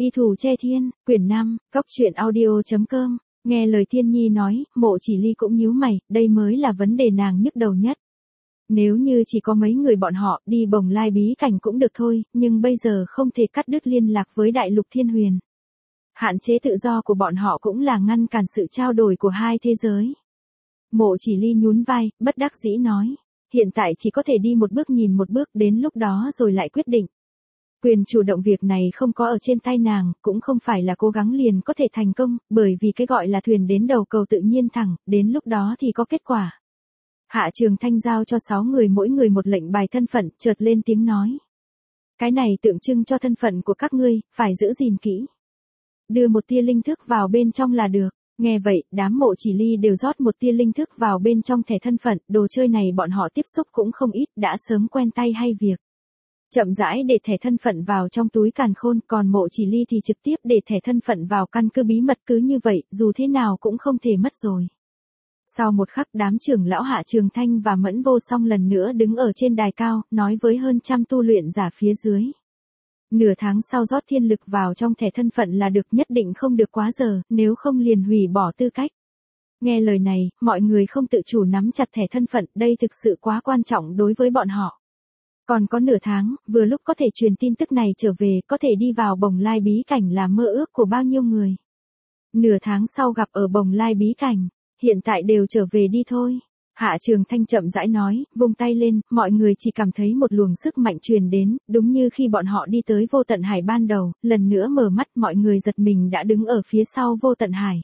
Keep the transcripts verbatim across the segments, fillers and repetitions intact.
Y Thủ Che Thiên, quyển năm, cốc truyện audio chấm com. Nghe lời Thiên Nhi nói, Mộ Chỉ Ly cũng nhíu mày, đây mới là vấn đề nàng nhức đầu nhất. Nếu như chỉ có mấy người bọn họ đi Bồng Lai bí cảnh cũng được thôi, nhưng bây giờ không thể cắt đứt liên lạc với Đại Lục Thiên Huyền. Hạn chế tự do của bọn họ cũng là ngăn cản sự trao đổi của hai thế giới. Mộ Chỉ Ly nhún vai, bất đắc dĩ nói, hiện tại chỉ có thể đi một bước nhìn một bước, đến lúc đó rồi lại quyết định. Quyền chủ động việc này không có ở trên tay nàng, cũng không phải là cố gắng liền có thể thành công, bởi vì cái gọi là thuyền đến đầu cầu tự nhiên thẳng, đến lúc đó thì có kết quả. Hạ Trường Thanh giao cho sáu người mỗi người một lệnh bài thân phận, chợt lên tiếng nói. Cái này tượng trưng cho thân phận của các ngươi, phải giữ gìn kỹ. Đưa một tia linh thức vào bên trong là được. Nghe vậy, đám Mộ Chỉ Ly đều rót một tia linh thức vào bên trong thẻ thân phận, đồ chơi này bọn họ tiếp xúc cũng không ít, đã sớm quen tay hay việc. Chậm rãi để thẻ thân phận vào trong túi càn khôn, còn Mộ Chỉ Ly thì trực tiếp để thẻ thân phận vào căn cứ bí mật, cứ như vậy, dù thế nào cũng không thể mất rồi. Sau một khắc, đám trưởng lão Hạ Trường Thanh và Mẫn Vô Song lần nữa đứng ở trên đài cao, nói với hơn trăm tu luyện giả phía dưới. Nửa tháng sau rót thiên lực vào trong thẻ thân phận là được, nhất định không được quá giờ, nếu không liền hủy bỏ tư cách. Nghe lời này, mọi người không tự chủ nắm chặt thẻ thân phận, đây thực sự quá quan trọng đối với bọn họ. Còn có nửa tháng, vừa lúc có thể truyền tin tức này trở về, có thể đi vào Bồng Lai bí cảnh là mơ ước của bao nhiêu người. Nửa tháng sau gặp ở Bồng Lai bí cảnh, hiện tại đều trở về đi thôi. Hạ Trường Thanh chậm rãi nói, vung tay lên, mọi người chỉ cảm thấy một luồng sức mạnh truyền đến, đúng như khi bọn họ đi tới Vô Tận Hải ban đầu, lần nữa mở mắt mọi người giật mình đã đứng ở phía sau Vô Tận Hải.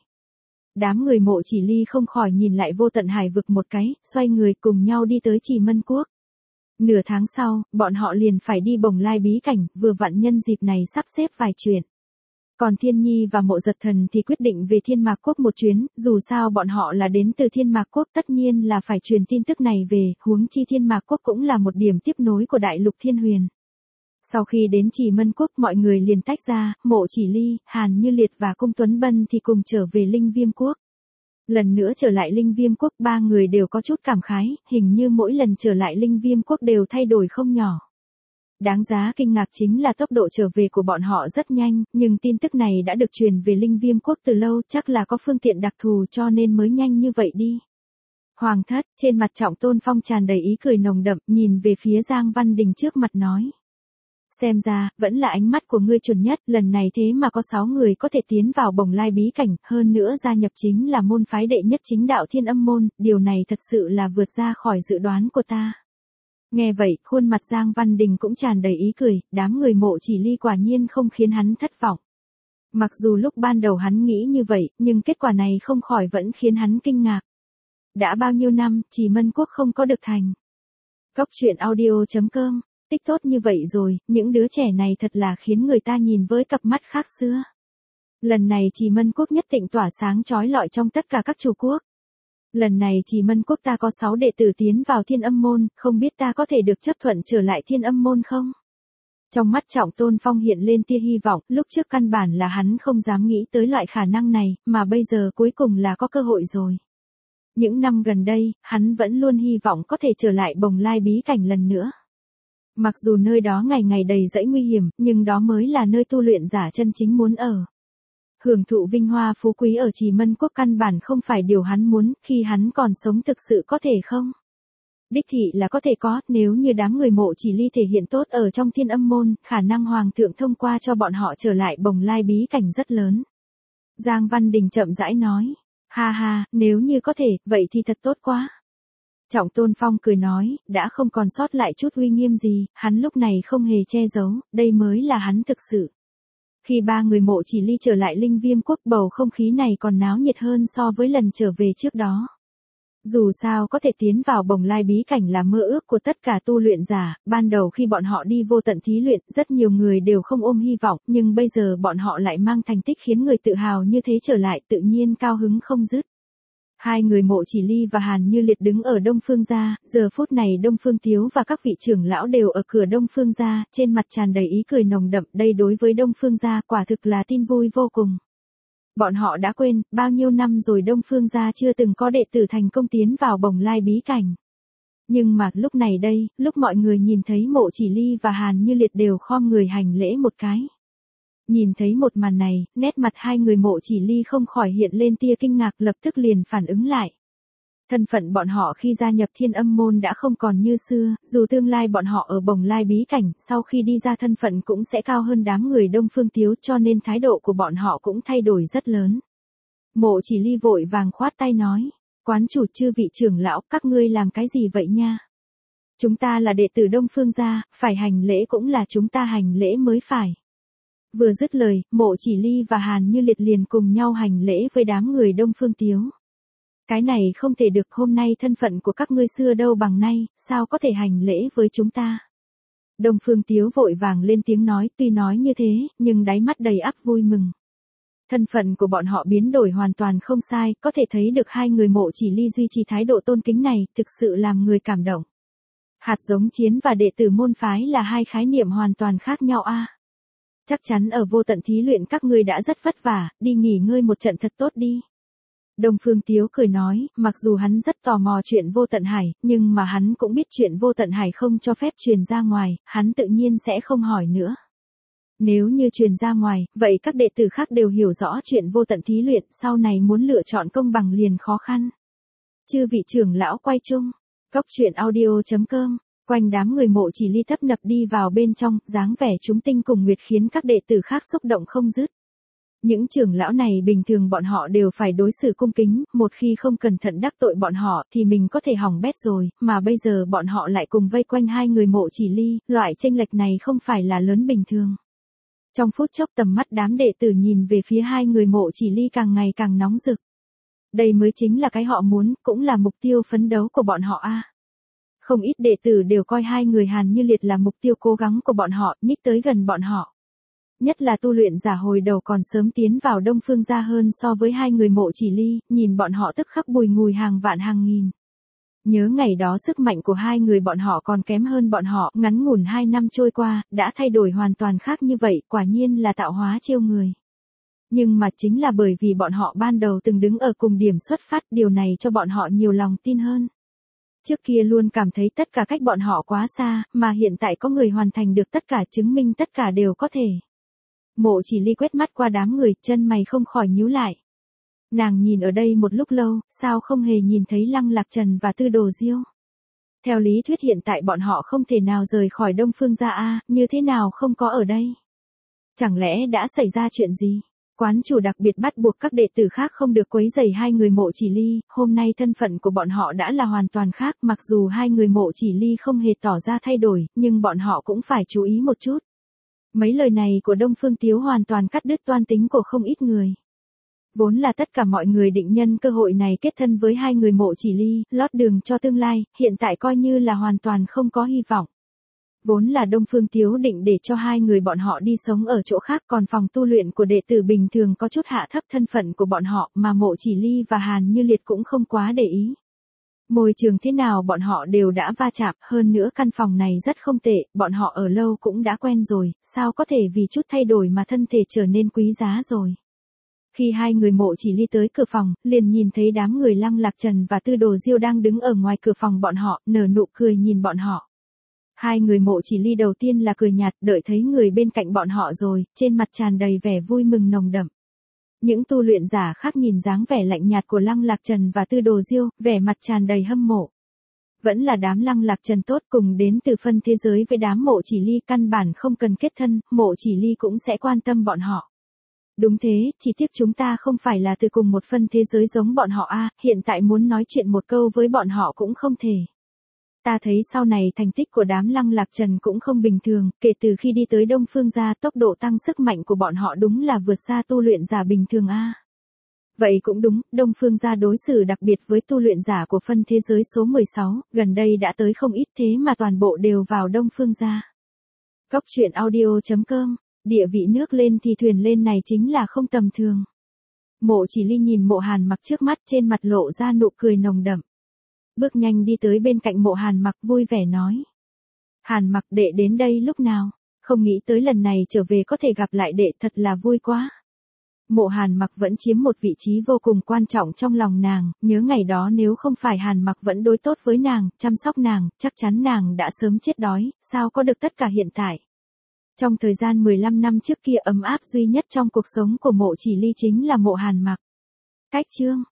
Đám người Mộ Chỉ Ly không khỏi nhìn lại Vô Tận Hải vực một cái, xoay người cùng nhau đi tới Trì Mân Quốc. Nửa tháng sau, bọn họ liền phải đi Bồng Lai bí cảnh, vừa vặn nhân dịp này sắp xếp vài chuyện. Còn Thiên Nhi và Mộ Giật Thần thì quyết định về Thiên Mạc Quốc một chuyến, dù sao bọn họ là đến từ Thiên Mạc Quốc, tất nhiên là phải truyền tin tức này về, huống chi Thiên Mạc Quốc cũng là một điểm tiếp nối của Đại Lục Thiên Huyền. Sau khi đến Trì Mân Quốc mọi người liền tách ra, Mộ Chỉ Ly, Hàn Như Liệt và Cung Tuấn Bân thì cùng trở về Linh Viêm Quốc. Lần nữa trở lại Linh Viêm Quốc, ba người đều có chút cảm khái, hình như mỗi lần trở lại Linh Viêm Quốc đều thay đổi không nhỏ. Đáng giá kinh ngạc chính là tốc độ trở về của bọn họ rất nhanh, nhưng tin tức này đã được truyền về Linh Viêm Quốc từ lâu, chắc là có phương tiện đặc thù cho nên mới nhanh như vậy đi. Hoàng thất, trên mặt Trọng Tôn Phong tràn đầy ý cười nồng đậm, nhìn về phía Giang Văn Đình trước mặt nói. Xem ra, vẫn là ánh mắt của ngươi chuẩn nhất, lần này thế mà có sáu người có thể tiến vào Bồng Lai bí cảnh, hơn nữa gia nhập chính là môn phái đệ nhất chính đạo Thiên Âm môn, điều này thật sự là vượt ra khỏi dự đoán của ta. Nghe vậy, khuôn mặt Giang Văn Đình cũng tràn đầy ý cười, đám người Mộ Chỉ Ly quả nhiên không khiến hắn thất vọng. Mặc dù lúc ban đầu hắn nghĩ như vậy, nhưng kết quả này không khỏi vẫn khiến hắn kinh ngạc. Đã bao nhiêu năm, Trì Mân Quốc không có được thành. Cốc truyện audio chấm com, tích tốt như vậy rồi, những đứa trẻ này thật là khiến người ta nhìn với cặp mắt khác xưa. Lần này Trì Mân Quốc nhất định tỏa sáng chói lọi trong tất cả các chủ quốc. Lần này Trì Mân Quốc ta có sáu đệ tử tiến vào Thiên Âm môn, không biết ta có thể được chấp thuận trở lại Thiên Âm môn không? Trong mắt Trọng Tôn Phong hiện lên tia hy vọng, lúc trước căn bản là hắn không dám nghĩ tới loại khả năng này, mà bây giờ cuối cùng là có cơ hội rồi. Những năm gần đây, hắn vẫn luôn hy vọng có thể trở lại Bồng Lai bí cảnh lần nữa. Mặc dù nơi đó ngày ngày đầy dẫy nguy hiểm, nhưng đó mới là nơi tu luyện giả chân chính muốn ở. Hưởng thụ vinh hoa phú quý ở Trì Mân Quốc căn bản không phải điều hắn muốn, khi hắn còn sống thực sự có thể không? Đích thị là có thể có, nếu như đám người Mộ Chỉ Ly thể hiện tốt ở trong Thiên Âm môn, khả năng Hoàng thượng thông qua cho bọn họ trở lại Bồng Lai bí cảnh rất lớn. Giang Văn Đình chậm rãi nói, ha ha, nếu như có thể, vậy thì thật tốt quá. Trọng Tôn Phong cười nói, đã không còn sót lại chút uy nghiêm gì, hắn lúc này không hề che giấu, đây mới là hắn thực sự. Khi ba người Mộ Chỉ Ly trở lại Linh Viêm Quốc, bầu không khí này còn náo nhiệt hơn so với lần trở về trước đó. Dù sao có thể tiến vào Bồng Lai bí cảnh là mơ ước của tất cả tu luyện giả, ban đầu khi bọn họ đi vô tận thí luyện, rất nhiều người đều không ôm hy vọng, nhưng bây giờ bọn họ lại mang thành tích khiến người tự hào như thế trở lại, tự nhiên cao hứng không dứt. Hai người Mộ Chỉ Ly và Hàn Như Liệt đứng ở Đông Phương gia, giờ phút này Đông Phương Tiếu và các vị trưởng lão đều ở cửa Đông Phương gia, trên mặt tràn đầy ý cười nồng đậm, đây đối với Đông Phương gia quả thực là tin vui vô cùng. Bọn họ đã quên, bao nhiêu năm rồi Đông Phương gia chưa từng có đệ tử thành công tiến vào Bồng Lai bí cảnh. Nhưng mà lúc này đây, lúc mọi người nhìn thấy Mộ Chỉ Ly và Hàn Như Liệt đều khom người hành lễ một cái. Nhìn thấy một màn này, nét mặt hai người Mộ Chỉ Ly không khỏi hiện lên tia kinh ngạc, lập tức liền phản ứng lại. Thân phận bọn họ khi gia nhập Thiên Âm môn đã không còn như xưa, dù tương lai bọn họ ở Bồng Lai bí cảnh, sau khi đi ra thân phận cũng sẽ cao hơn đám người Đông Phương Tiếu, cho nên thái độ của bọn họ cũng thay đổi rất lớn. Mộ Chỉ Ly vội vàng khoát tay nói, quán chủ chư vị trưởng lão, các ngươi làm cái gì vậy nha? Chúng ta là đệ tử Đông Phương gia, phải hành lễ cũng là chúng ta hành lễ mới phải. Vừa dứt lời, Mộ Chỉ Ly và Hàn Như Liệt liền cùng nhau hành lễ với đám người Đông Phương Tiếu. Cái này không thể được, hôm nay thân phận của các ngươi xưa đâu bằng nay, sao có thể hành lễ với chúng ta? Đông Phương Tiếu vội vàng lên tiếng nói, tuy nói như thế, nhưng đáy mắt đầy ắp vui mừng. Thân phận của bọn họ biến đổi hoàn toàn không sai, có thể thấy được hai người Mộ Chỉ Ly duy trì thái độ tôn kính này, thực sự làm người cảm động. Hạt giống chiến và đệ tử môn phái là hai khái niệm hoàn toàn khác nhau a. Chắc chắn ở vô tận thí luyện các ngươi đã rất vất vả, đi nghỉ ngơi một trận thật tốt đi. Đông Phương Tiếu cười nói, mặc dù hắn rất tò mò chuyện vô tận hải, nhưng mà hắn cũng biết chuyện vô tận hải không cho phép truyền ra ngoài, hắn tự nhiên sẽ không hỏi nữa. Nếu như truyền ra ngoài, vậy các đệ tử khác đều hiểu rõ chuyện vô tận thí luyện, sau này muốn lựa chọn công bằng liền khó khăn. Chư vị trưởng lão quay chung, Cốc Truyện Audio chấm com, quanh đám người Mộ Chỉ Ly tấp nập đi vào bên trong, dáng vẻ chúng tinh cùng nguyệt khiến các đệ tử khác xúc động không dứt. Những trưởng lão này bình thường bọn họ đều phải đối xử cung kính, một khi không cẩn thận đắc tội bọn họ thì mình có thể hỏng bét rồi, mà bây giờ bọn họ lại cùng vây quanh hai người Mộ Chỉ Ly, loại chênh lệch này không phải là lớn bình thường. Trong phút chốc tầm mắt đám đệ tử nhìn về phía hai người Mộ Chỉ Ly càng ngày càng nóng rực. Đây mới chính là cái họ muốn, cũng là mục tiêu phấn đấu của bọn họ a. Không ít đệ tử đều coi hai người Hàn Như Liệt là mục tiêu cố gắng của bọn họ, nhích tới gần bọn họ. Nhất là tu luyện giả hồi đầu còn sớm tiến vào Đông Phương gia hơn so với hai người Mộ Chỉ Ly, nhìn bọn họ tức khắc bùi ngùi hàng vạn hàng nghìn. Nhớ ngày đó sức mạnh của hai người bọn họ còn kém hơn bọn họ, ngắn ngủn hai năm trôi qua, đã thay đổi hoàn toàn khác như vậy, quả nhiên là tạo hóa chiêu người. Nhưng mà chính là bởi vì bọn họ ban đầu từng đứng ở cùng điểm xuất phát, điều này cho bọn họ nhiều lòng tin hơn. Trước kia luôn cảm thấy tất cả cách bọn họ quá xa, mà hiện tại có người hoàn thành được tất cả, chứng minh tất cả đều có thể. Mộ Chỉ Ly quét mắt qua đám người, chân mày không khỏi nhíu lại. Nàng nhìn ở đây một lúc lâu, sao không hề nhìn thấy Lăng Lạc Trần và Tư Đồ Diêu. Theo lý thuyết hiện tại bọn họ không thể nào rời khỏi Đông Phương gia a, như thế nào không có ở đây? Chẳng lẽ đã xảy ra chuyện gì? Quán chủ đặc biệt bắt buộc các đệ tử khác không được quấy rầy hai người Mộ Chỉ Ly, hôm nay thân phận của bọn họ đã là hoàn toàn khác, mặc dù hai người Mộ Chỉ Ly không hề tỏ ra thay đổi, nhưng bọn họ cũng phải chú ý một chút. Mấy lời này của Đông Phương Tiếu hoàn toàn cắt đứt toan tính của không ít người. Vốn là tất cả mọi người định nhân cơ hội này kết thân với hai người Mộ Chỉ Ly, lót đường cho tương lai, hiện tại coi như là hoàn toàn không có hy vọng. Vốn là Đông Phương Tiếu định để cho hai người bọn họ đi sống ở chỗ khác, còn phòng tu luyện của đệ tử bình thường có chút hạ thấp thân phận của bọn họ, mà Mộ Chỉ Ly và Hàn Như Liệt cũng không quá để ý. Môi trường thế nào bọn họ đều đã va chạm, hơn nữa căn phòng này rất không tệ, bọn họ ở lâu cũng đã quen rồi, sao có thể vì chút thay đổi mà thân thể trở nên quý giá rồi. Khi hai người Mộ Chỉ Ly tới cửa phòng, liền nhìn thấy đám người Lăng Lạc Trần và Tư Đồ Diêu đang đứng ở ngoài cửa phòng bọn họ, nở nụ cười nhìn bọn họ. Hai người Mộ Chỉ Ly đầu tiên là cười nhạt, đợi thấy người bên cạnh bọn họ rồi, trên mặt tràn đầy vẻ vui mừng nồng đậm. Những tu luyện giả khác nhìn dáng vẻ lạnh nhạt của Lăng Lạc Trần và Tư Đồ Diêu, vẻ mặt tràn đầy hâm mộ. Vẫn là đám Lăng Lạc Trần tốt, cùng đến từ phân thế giới với đám Mộ Chỉ Ly, căn bản không cần kết thân, Mộ Chỉ Ly cũng sẽ quan tâm bọn họ. Đúng thế, chỉ tiếc chúng ta không phải là từ cùng một phân thế giới giống bọn họ a, hiện tại muốn nói chuyện một câu với bọn họ cũng không thể. Ta thấy sau này thành tích của đám Lăng Lạc Trần cũng không bình thường, kể từ khi đi tới Đông Phương gia, tốc độ tăng sức mạnh của bọn họ đúng là vượt xa tu luyện giả bình thường a. Vậy cũng đúng, Đông Phương gia đối xử đặc biệt với tu luyện giả của phân thế giới số mười sáu, gần đây đã tới không ít, thế mà toàn bộ đều vào Đông Phương gia. Cốc Truyện Audio chấm com, địa vị nước lên thì thuyền lên này chính là không tầm thường. Mộ Chỉ Ly nhìn Mộ Hàn Mặc trước mắt, trên mặt lộ ra nụ cười nồng đậm. Bước nhanh đi tới bên cạnh Mộ Hàn Mặc, vui vẻ nói. Hàn Mặc đệ đến đây lúc nào, không nghĩ tới lần này trở về có thể gặp lại đệ, thật là vui quá. Mộ Hàn Mặc vẫn chiếm một vị trí vô cùng quan trọng trong lòng nàng, nhớ ngày đó nếu không phải Hàn Mặc vẫn đối tốt với nàng, chăm sóc nàng, chắc chắn nàng đã sớm chết đói, sao có được tất cả hiện tại. Trong thời gian mười lăm năm trước kia ấm áp duy nhất trong cuộc sống của Mộ Chỉ Ly chính là Mộ Hàn Mặc. Cách chương